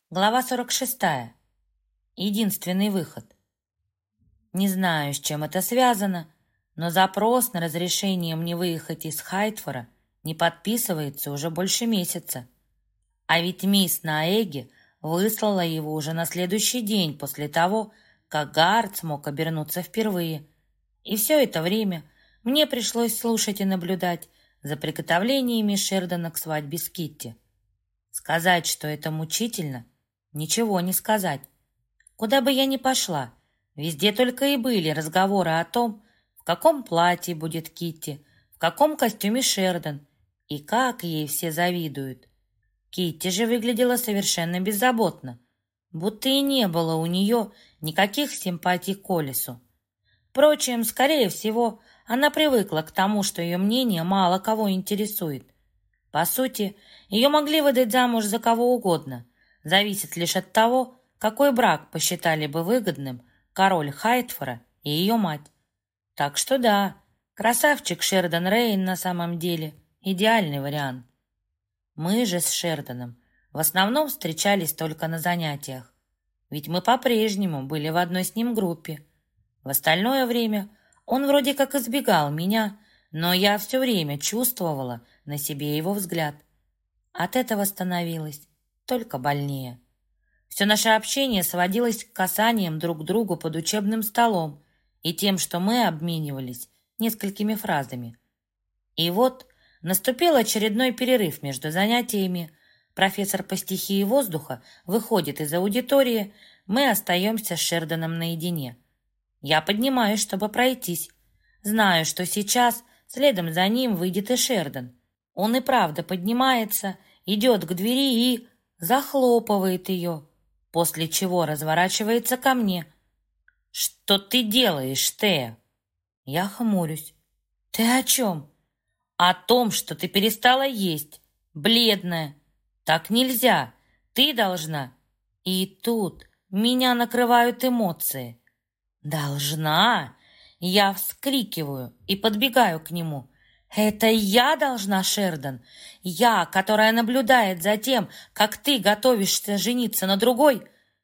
Глава 46. Единственный выход. Не знаю, с чем это связано, но запрос на разрешение мне выехать из Хайтфора не подписывается уже больше месяца. А ведь мисс Наэги выслала его уже на следующий день после того, как Гард смог обернуться впервые. И все это время мне пришлось слушать и наблюдать за приготовлениями Шердона к свадьбе с Китти. Сказать, что это мучительно, ничего не сказать. Куда бы я ни пошла, везде только и были разговоры о том, в каком платье будет Китти, в каком костюме Шердон, и как ей все завидуют. Китти же выглядела совершенно беззаботно, будто и не было у нее никаких симпатий к Колесу. Впрочем, скорее всего, она привыкла к тому, что ее мнение мало кого интересует. По сути, ее могли выдать замуж за кого угодно. Зависит лишь от того, какой брак посчитали бы выгодным король Хайтфора и ее мать. Так что да, красавчик Шердон Рейн на самом деле идеальный вариант. Мы же с Шердоном в основном встречались только на занятиях, ведь мы по-прежнему были в одной с ним группе. В остальное время он вроде как избегал меня, но я все время чувствовала на себе его взгляд. От этого становилось только больнее. Все наше общение сводилось к касаниям друг к другу под учебным столом и тем, что мы обменивались несколькими фразами. И вот наступил очередной перерыв между занятиями. Профессор по стихии воздуха выходит из аудитории, мы остаемся с Шердоном наедине. Я поднимаюсь, чтобы пройтись. Знаю, что сейчас следом за ним выйдет и Шердон. Он и правда поднимается, идет к двери и захлопывает ее, после чего разворачивается ко мне. «Что ты делаешь, Тея?» Я хмурюсь. «Ты о чем?» «О том, что ты перестала есть, бледная. Так нельзя, ты должна». И тут меня накрывают эмоции. «Должна?» Я вскрикиваю и подбегаю к нему. «Это я должна, Шердон? Я, которая наблюдает за тем, как ты готовишься жениться на другой?»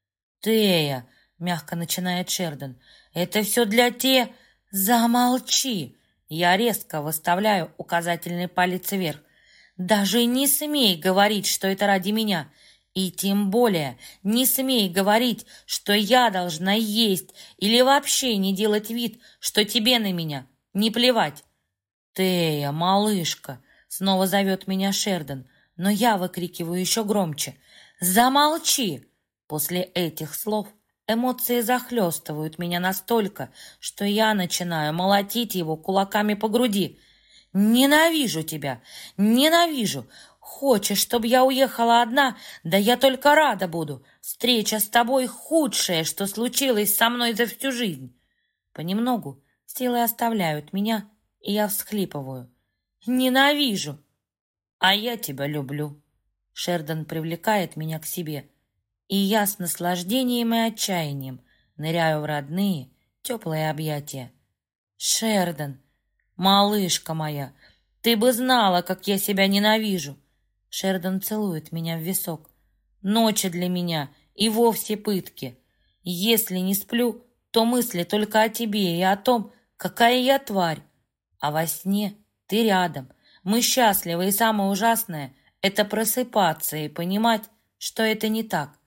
«Тея», — мягко начинает Шердон, — «это все для те...» «Замолчи!» Я резко выставляю указательный палец вверх. «Даже не смей говорить, что это ради меня. И тем более не смей говорить, что я должна есть или вообще не делать вид, что тебе на меня не плевать». «Тея, малышка!» — снова зовет меня Шердон, но я выкрикиваю еще громче. «Замолчи!» После этих слов эмоции захлестывают меня настолько, что я начинаю молотить его кулаками по груди. «Ненавижу тебя! Ненавижу! Хочешь, чтобы я уехала одна? Да я только рада буду! Встреча с тобой худшее, что случилось со мной за всю жизнь!» Понемногу силы оставляют меня, и я всхлипываю. «Ненавижу!» «А я тебя люблю!» Шердон привлекает меня к себе, и я с наслаждением и отчаянием ныряю в родные, теплые объятия. «Шердон, малышка моя, ты бы знала, как я себя ненавижу!» Шердон целует меня в висок. «Ночи для меня и вовсе пытки. Если не сплю, то мысли только о тебе и о том, какая я тварь. А во сне ты рядом. Мы счастливы, и самое ужасное — это просыпаться и понимать, что это не так.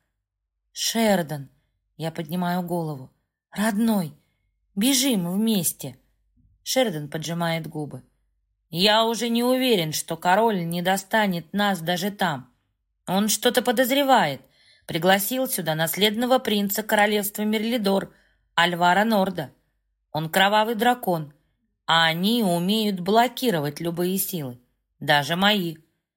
Шердон, я поднимаю голову. Родной, бежим вместе. Шердон поджимает губы. Я уже не уверен, что король не достанет нас даже там. Он что-то подозревает. Пригласил сюда наследного принца королевства Мерлидор, Альвара Норда. Он кровавый дракон, а они умеют блокировать любые силы, даже мои.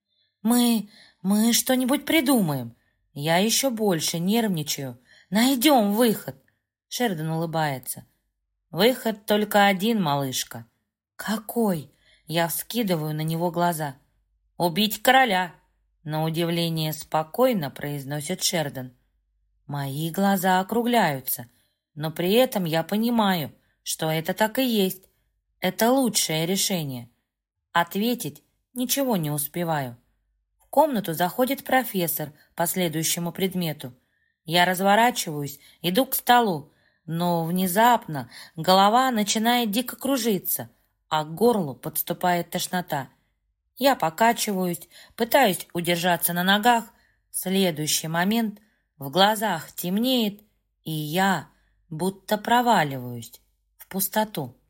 Мы что-нибудь придумаем. Я еще больше нервничаю. Найдем выход. Шердон улыбается. Выход только один, малышка. Какой? Я вскидываю на него глаза. Убить короля. На удивление спокойно произносит Шердон. Мои глаза округляются, но при этом я понимаю, что это так и есть. Это лучшее решение. Ответить ничего не успеваю. В комнату заходит профессор, по следующему предмету. Я разворачиваюсь, иду к столу, но внезапно голова начинает дико кружиться, а к горлу подступает тошнота. Я покачиваюсь, пытаюсь удержаться на ногах. В следующий момент в глазах темнеет, и я будто проваливаюсь в пустоту.